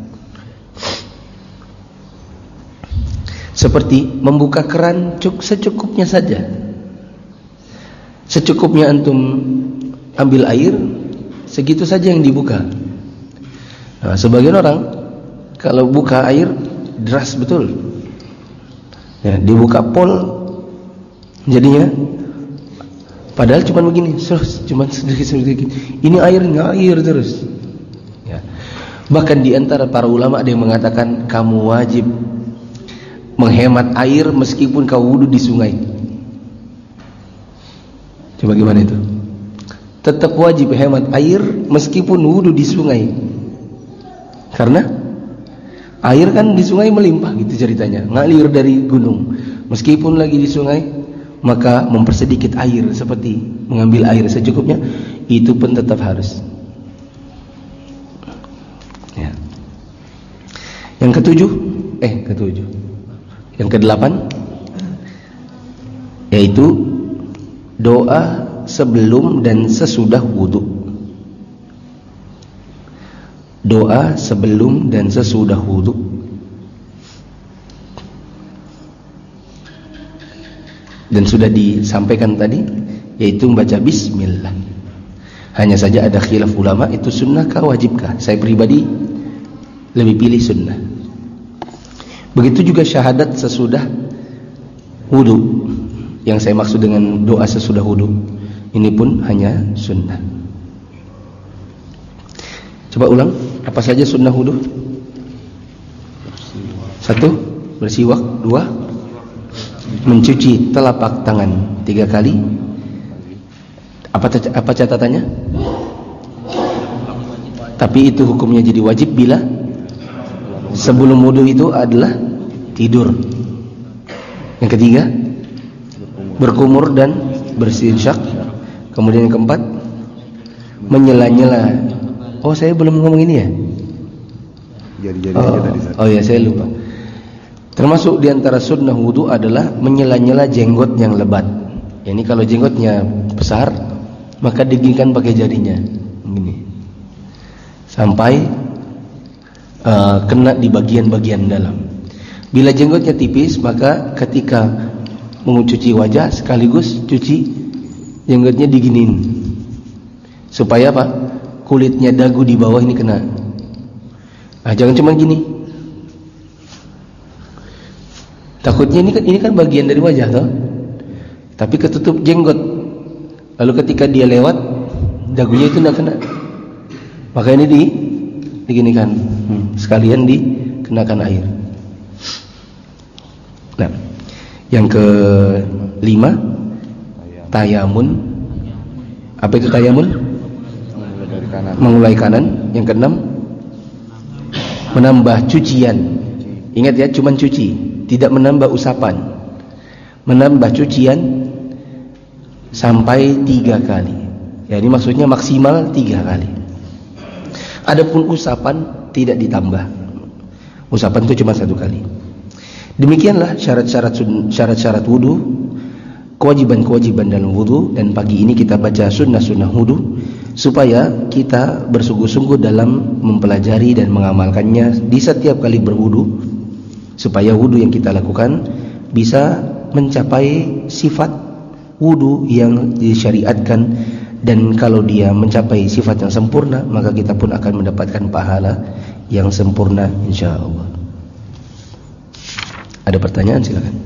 Seperti membuka keran cuk secukupnya saja. Secukupnya antum ambil air, segitu saja yang dibuka. Nah, sebagian orang kalau buka air deras betul, ya, dibuka pol, jadinya padahal cuma begini, terus cuma sedikit-sedikit. Ini air ngair terus. Ya. Bahkan di antara para ulama ada yang mengatakan kamu wajib menghemat air meskipun kau wudu di sungai. Coba gimana itu? Tetap wajib hemat air meskipun wudu di sungai. Karena air kan di sungai melimpah gitu ceritanya, ngalir dari gunung. Meskipun lagi di sungai, maka mempersedikit air seperti mengambil air secukupnya, itu pun tetap harus. Ya. Yang ketujuh, eh ketujuh. Yang kedelapan, yaitu doa sebelum dan sesudah wudu. Doa sebelum dan sesudah wudu. Dan sudah disampaikan tadi, yaitu membaca bismillah. Hanya saja ada khilaf ulama, itu sunnah kah wajibkah? Saya pribadi lebih pilih sunnah. Begitu juga syahadat sesudah wudu. Yang saya maksud dengan doa sesudah wudu, ini pun hanya sunnah. Coba ulang, apa saja sunnah wudu? Satu, bersiwak. Dua, mencuci telapak tangan tiga kali. Apa apa catatannya? Tapi itu hukumnya jadi wajib bila sebelum wudu itu adalah tidur. Yang ketiga berkumur dan beristinsyak. Kemudian yang keempat menyela-nyela. Oh, saya belum ngomong ini ya? Jadi-jadi oh, aja tadi. Oh ya, saya lupa. Termasuk diantara sunnah wudu adalah menyela-nyela jenggot yang lebat. Ya, ini kalau jenggotnya besar, maka digigitkan pakai jarinya, begini, sampai uh, kena di bagian-bagian dalam. Bila jenggotnya tipis, maka ketika mencuci wajah sekaligus cuci jenggotnya diginin, supaya apa? Kulitnya dagu di bawah ini kena. Ah, jangan cuma gini. Takutnya ini kan ini kan bagian dari wajah toh, tapi ketutup jenggot. Lalu ketika dia lewat, dagunya itu tidak kena. Maka ini di diginikan, hmm, sekalian dikenakan air. Nah, yang kelima, tayamun. Apa itu tayamun? Dari kanan. Memulai kanan. Yang keenam, menambah cucian. Ingat ya, cuman cuci, tidak menambah usapan. Menambah cucian sampai tiga kali. Ya, ini maksudnya maksimal tiga kali. Adapun usapan tidak ditambah. Usapan itu cuma satu kali. Demikianlah syarat-syarat syarat-syarat wudu, kewajiban-kewajiban dalam wudu. Dan pagi ini kita baca sunnah-sunnah wudu supaya kita bersungguh-sungguh dalam mempelajari dan mengamalkannya di setiap kali berwudu, supaya wudu yang kita lakukan bisa mencapai sifat wudu yang disyariatkan. Dan kalau dia mencapai sifat yang sempurna, maka kita pun akan mendapatkan pahala yang sempurna, insya Allah. Ada pertanyaan, silakan.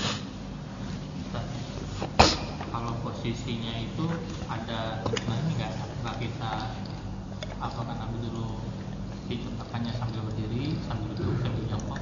Kalau posisinya itu ada gimana nggak? Nggak kita apakah ambil dulu dicetakannya sambil berdiri, sambil duduk, sambil jongkok?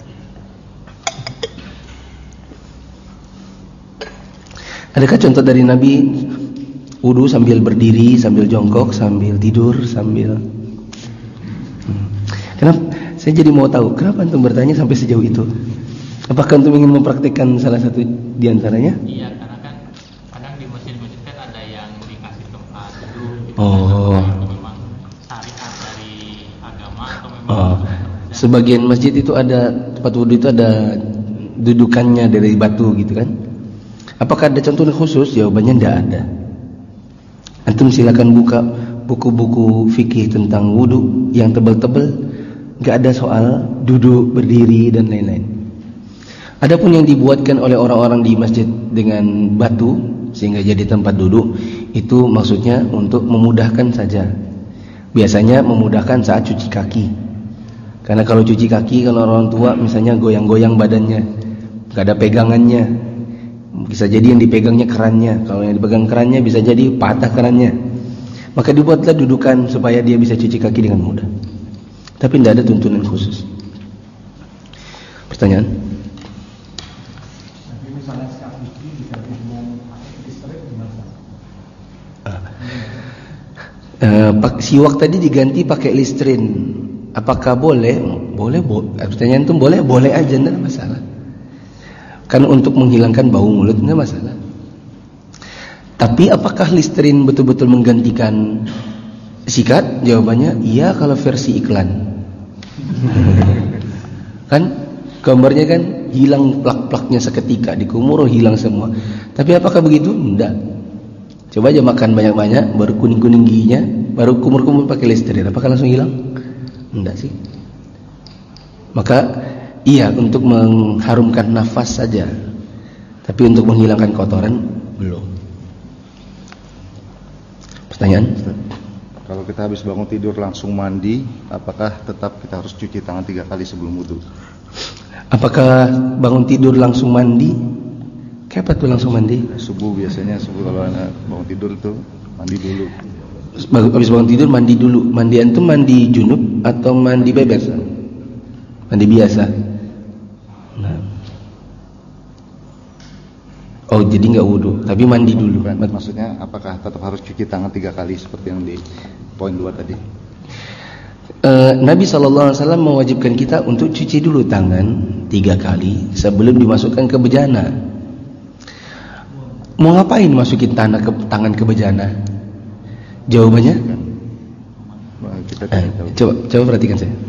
Adakah contoh dari Nabi wudu sambil berdiri, sambil jongkok, sambil tidur, sambil hmm. Kenapa? Saya jadi mau tahu kenapa antum bertanya sampai sejauh itu. Apakah antum ingin mempraktikkan salah satu di antaranya? Iya, karena kan kadang di masjid-masjid kan ada yang dikasih tempat duduk gitu. Oh. Kan, itu memang syariat dari agama atau memang Oh. Sebagian masjid itu ada tempat wudu itu ada dudukannya dari batu gitu kan? Apakah ada contoh khusus? Jawabannya tidak ada. Antum silakan buka buku-buku fikih tentang wudu yang tebal-tebal, nggak ada soal duduk, berdiri dan lain-lain. Adapun yang dibuatkan oleh orang-orang di masjid dengan batu sehingga jadi tempat duduk, itu maksudnya untuk memudahkan saja. Biasanya memudahkan saat cuci kaki. Karena kalau cuci kaki, kalau orang tua misalnya goyang-goyang badannya, nggak ada pegangannya, bisa jadi yang dipegangnya kerannya. Kalau yang dipegang kerannya bisa jadi patah kerannya. Maka dibuatlah dudukan supaya dia bisa cuci kaki dengan mudah. Tapi tidak ada tuntunan khusus. Pertanyaan? Tapi misalnya sekali diganti dengan listrik gimana? Uh, pak, siwak tadi diganti pakai listrin. Apakah boleh? Boleh, bo- pertanyaan itu boleh, boleh aja, tidak masalah. Kan untuk menghilangkan bau mulut tidak masalah. Tapi apakah listrin betul-betul menggantikan sikat? Jawabannya iya kalau versi iklan. Kan gambarnya kan hilang plak-plaknya seketika, dikumur hilang semua. Tapi apakah begitu? Tidak. Coba aja makan banyak-banyak, baru kuning-kuning giginya, baru kumur-kumur pakai listrin, apakah langsung hilang? Tidak sih. Maka iya untuk mengharumkan nafas saja, tapi untuk menghilangkan kotoran belum. Pertanyaan? Kalau kita habis bangun tidur langsung mandi, apakah tetap kita harus cuci tangan tiga kali sebelum wudu? Apakah bangun tidur langsung mandi? Kapan tuh langsung mandi? Subuh biasanya, subuh kalau anak bangun tidur itu mandi dulu. Habis bangun tidur mandi dulu. Mandi antum mandi junub atau mandi bebas? Mandi biasa. Nah. Oh, jadi nggak wudu, tapi mandi dulu. Bukan, maksudnya apakah tetap harus cuci tangan tiga kali seperti yang di poin dua tadi? Uh, Nabi shallallahu alaihi wasallam mewajibkan kita untuk cuci dulu tangan tiga kali sebelum dimasukkan ke bejana. Mau ngapain masukin tanah ke, tangan ke bejana? Jawabannya? Kita eh, coba, coba perhatikan saya.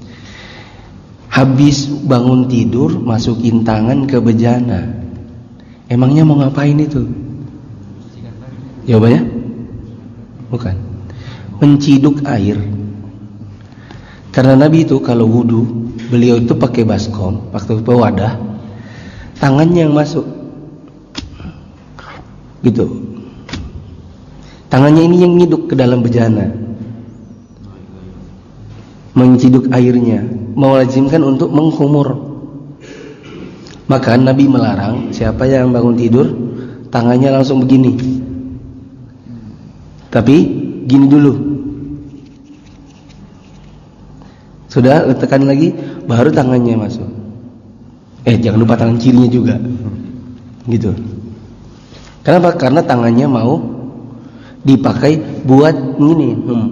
Habis bangun tidur masukin tangan ke bejana. Emangnya mau ngapain itu? Jawabannya? Bukan. Menciduk air. Karena Nabi itu kalau wudu, beliau itu pakai baskom, pakai wadah, tangannya yang masuk, gitu. Tangannya ini yang ngiduk ke dalam bejana, menciduk airnya, mewajibkan untuk mengkumur. Maka Nabi melarang siapa yang bangun tidur tangannya langsung begini, tapi gini dulu. Sudah tekan lagi, baru tangannya masuk. Eh jangan lupa tangan kirinya juga, gitu. Kenapa? Karena tangannya mau dipakai buat ini. Hmm.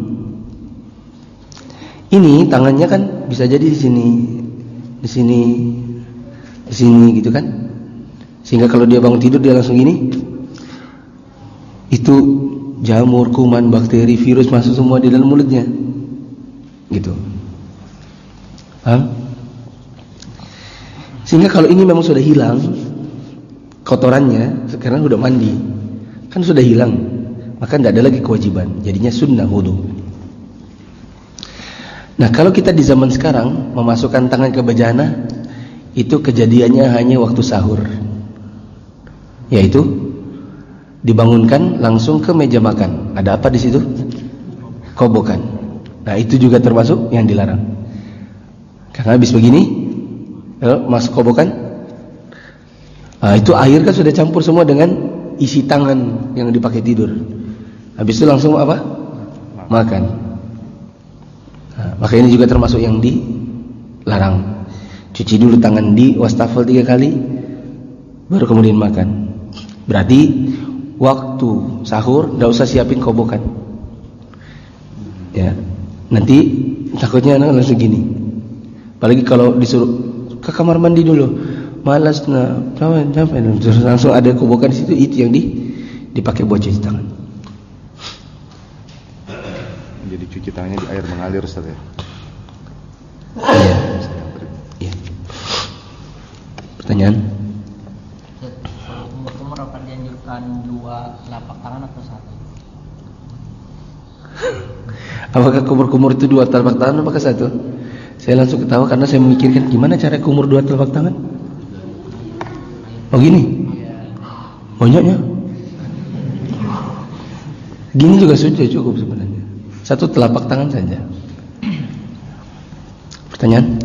Ini tangannya kan bisa jadi di sini, di sini, di sini, gitu kan? Sehingga kalau dia bangun tidur dia langsung gini. Itu jamur, kuman, bakteri, virus masuk semua di dalam mulutnya, gitu. Paham? Sehingga kalau ini memang sudah hilang kotorannya, sekarang sudah mandi, kan sudah hilang, maka tidak ada lagi kewajiban, jadinya sunnah wudu. Nah kalau kita di zaman sekarang memasukkan tangan ke bejana, itu kejadiannya hanya waktu sahur, yaitu dibangunkan langsung ke meja makan. Ada apa di situ? Kobokan. Nah itu juga termasuk yang dilarang. Karena habis begini, masuk kobokan, nah, itu air kan sudah campur semua dengan isi tangan yang dipakai tidur. Habis itu langsung apa? Makan. Nah, maka ini juga termasuk yang dilarang. Cuci dulu tangan di wastafel tiga kali, baru kemudian makan. Berarti waktu sahur tidak usah siapin kobokan. Ya, nanti takutnya anak langsung gini. Apalagi kalau disuruh ke kamar mandi dulu, malas nah, sampai terus langsung ada kobokan di situ, itu yang di dipakai buat cuci tangan. Jadi cuci tangannya di air mengalir, Ustaz ya? Iya. Iya. Pertanyaan? Kumur-kumur apa dianjurkan dua telapak tangan atau satu? Apakah kumur-kumur itu dua telapak tangan apakah satu? Saya langsung ketawa karena saya memikirkan gimana cara kumur dua telapak tangan. Oh gini, banyaknya. Gini juga sudah cukup sebenarnya. Satu telapak tangan saja. Pertanyaan?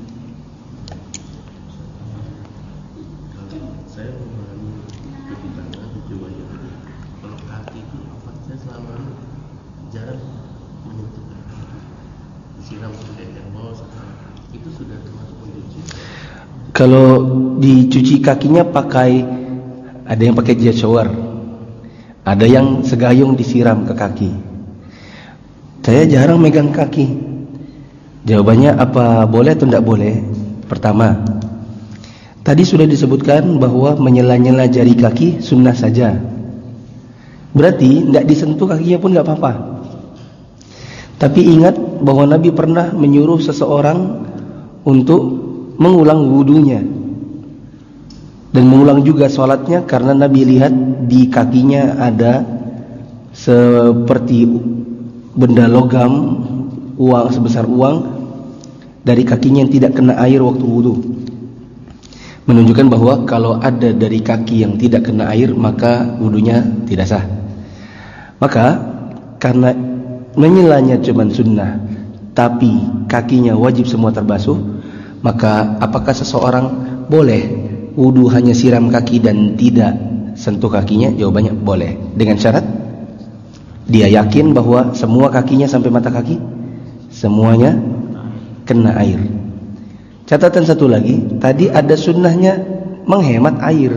Saya memahami cuci tangan cuma kalau kaki itu saya selama ini jarang menyentuh kaki, disiram sudah yang bawah itu sudah termasuk mencuci. Kalau dicuci kakinya pakai, ada yang pakai jet shower, ada yang segayung disiram ke kaki. Saya jarang megang kaki. Jawabannya apa boleh atau tidak boleh? Pertama, tadi sudah disebutkan bahwa menyela-nyela jari kaki sunnah saja. Berarti tidak disentuh kakinya pun tidak apa-apa. Tapi ingat bahwa Nabi pernah menyuruh seseorang untuk mengulang wudunya dan mengulang juga sholatnya, karena Nabi lihat di kakinya ada seperti benda logam, uang sebesar uang dari kakinya yang tidak kena air waktu wudu, menunjukkan bahwa kalau ada dari kaki yang tidak kena air maka wudunya tidak sah. Maka karena menyelanya cuma sunnah tapi kakinya wajib semua terbasuh, maka apakah seseorang boleh wudu hanya siram kaki dan tidak sentuh kakinya? Jawabannya boleh, dengan syarat dia yakin bahwa semua kakinya sampai mata kaki semuanya kena air. Catatan satu lagi, tadi ada sunnahnya menghemat air.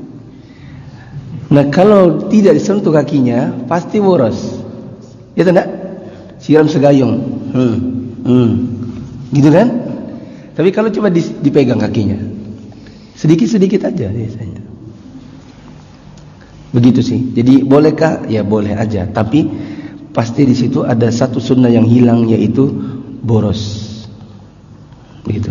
Nah kalau tidak disentuh kakinya pasti boros, ya tidak? Siram segayung. hmm, hmm. Gitu kan? Tapi kalau coba dipegang kakinya, sedikit-sedikit aja biasanya. Begitu sih. Jadi bolehkah? Ya boleh aja. Tapi pasti di situ ada satu sunnah yang hilang, yaitu boros. Begitu.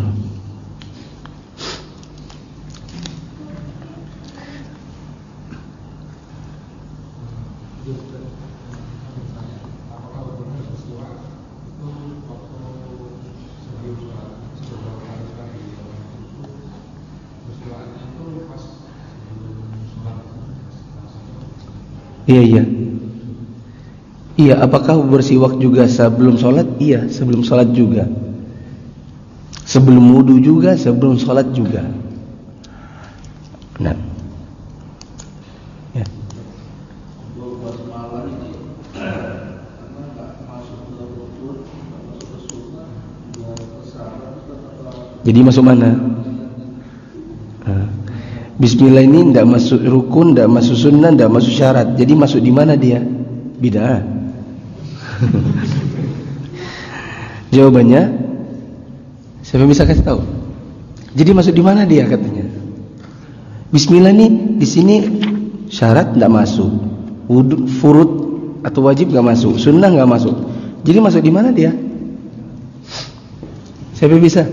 Iya iya. Iya, apakah bersiwak juga sebelum sholat? Iya, sebelum sholat juga. Sebelum wudu juga, sebelum sholat juga. Nah. Ya. Jadi masuk mana? Nah. Bismillah ini tidak masuk rukun, tidak masuk sunnah, tidak masuk syarat. Jadi masuk di mana dia? Bid'ah. Jawabannya, siapa bisa kasih tahu? Jadi masuk di mana dia katanya? Bismillah ini di sini syarat tidak masuk, wudu, furud atau wajib nggak masuk, sunnah nggak masuk. Jadi masuk di mana dia? Siapa bisa?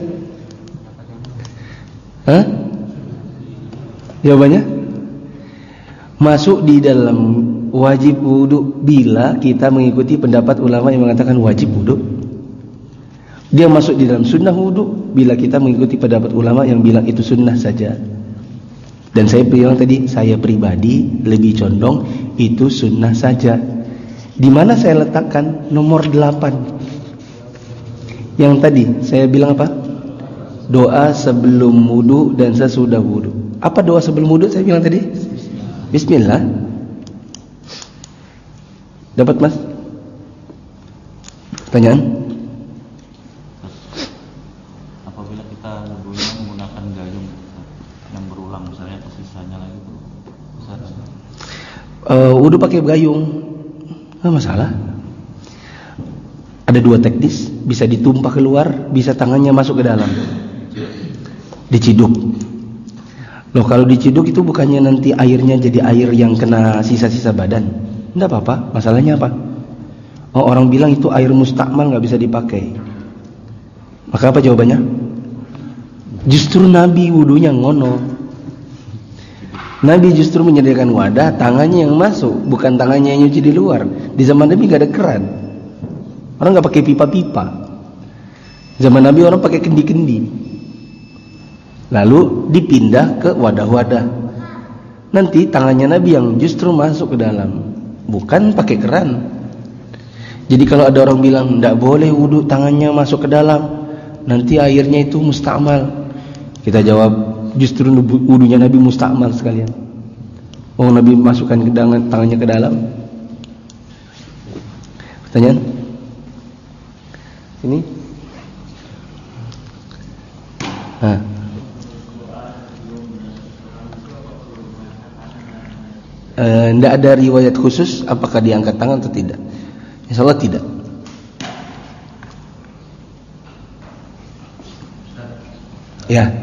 Hah? Jawabannya, masuk di dalam wajib wudu bila kita mengikuti pendapat ulama yang mengatakan wajib wudu. Dia masuk di dalam sunnah wudu bila kita mengikuti pendapat ulama yang bilang itu sunnah saja. Dan saya bilang tadi, saya pribadi lebih condong itu sunnah saja. Di mana saya letakkan nomor delapan? Yang tadi saya bilang apa? Doa sebelum wudu dan sesudah wudu. Apa doa sebelum wudu saya bilang tadi? Bismillah. Dapat mas? Pertanyaan? Apabila kita wudunya menggunakan gayung yang berulang misalnya atau sisanya lagi itu besar. Uh, wudu pakai gayung, nggak masalah. Ada dua teknis, bisa ditumpah keluar, bisa tangannya masuk ke dalam, diciduk. Loh kalau diciduk itu bukannya nanti airnya jadi air yang kena sisa-sisa badan? Enggak apa-apa. Masalahnya apa? Oh, orang bilang itu air mustakmal nggak bisa dipakai. Maka apa jawabannya? Justru Nabi wudunya ngono. Nabi justru menyediakan wadah, tangannya yang masuk, bukan tangannya yang nyuci di luar. Di zaman Nabi nggak ada keran. Orang nggak pakai pipa-pipa. Zaman Nabi orang pakai kendi-kendi. Lalu dipindah ke wadah-wadah. Nanti tangannya Nabi yang justru masuk ke dalam, bukan pakai keran. Jadi kalau ada orang bilang tidak boleh wudu tangannya masuk ke dalam, nanti airnya itu mustakmal, kita jawab justru wudunya Nabi mustakmal sekalian. Oh, Nabi masukkan ke tangan, tangannya ke dalam. Pertanyaan? Ini? Nah. Tidak uh, ada riwayat khusus apakah diangkat tangan atau tidak. Insyaallah tidak. Ya.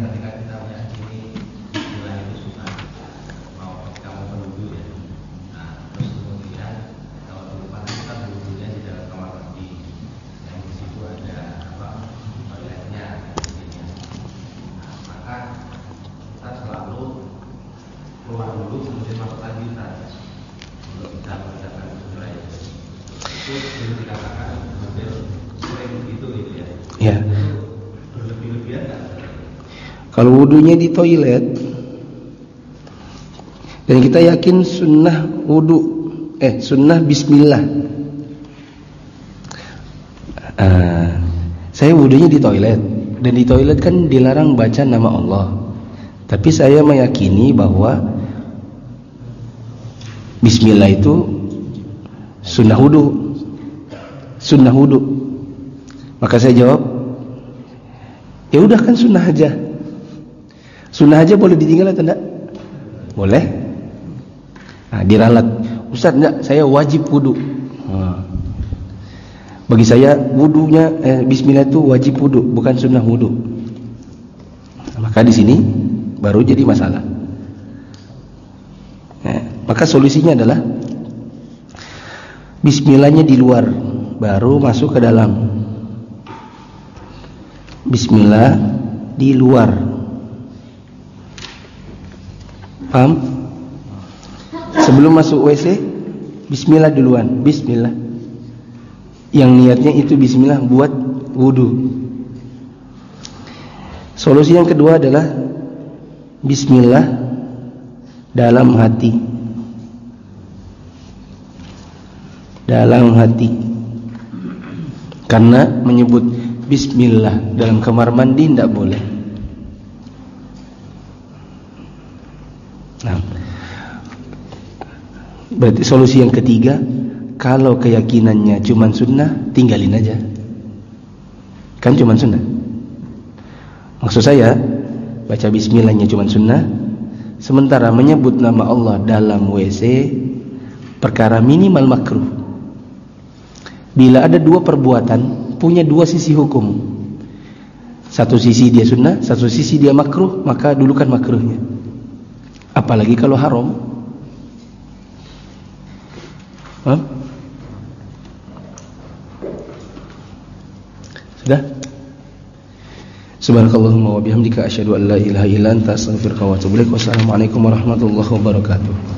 Ya. Kalau wudunya di toilet dan kita yakin sunnah wudu, eh sunnah Bismillah. Uh, saya wudunya di toilet dan di toilet kan dilarang baca nama Allah. Tapi saya meyakini bahwa Bismillah itu sunnah wudu, sunnah wudu. Maka saya jawab, ya udah kan sunnah aja. Sunnah aja boleh ditinggal atau enggak? Boleh. Nah, diralat. Ustaz enggak, saya wajib wudu. Nah. Bagi saya wudunya eh, bismillah itu wajib wudu, bukan sunnah wudu. Maka di sini baru jadi masalah. Nah, maka solusinya adalah bismillahnya di luar, baru masuk ke dalam. Bismillah di luar. Paham? Sebelum masuk W C, bismillah duluan. Bismillah. Yang niatnya itu bismillah buat wudu. Solusi yang kedua adalah bismillah dalam hati. Dalam hati. Karena menyebut bismillah dalam kamar mandi tidak boleh. Nah, berarti solusi yang ketiga, kalau keyakinannya cuma sunnah, tinggalin aja. Kan cuma sunnah. Maksud saya, baca bismillahnya cuma sunnah, sementara menyebut nama Allah dalam W C perkara minimal makruh. Bila ada dua perbuatan punya dua sisi hukum, satu sisi dia sunnah, satu sisi dia makruh, maka dulukan makruhnya. Apalagi kalau haram. Hah? Sudah? Subhanakallahumma wa bihamdika asyhadu an la ilaha illa anta astaghfiruka wa atubu ilaik. Wassalamualaikum warahmatullahi wabarakatuh.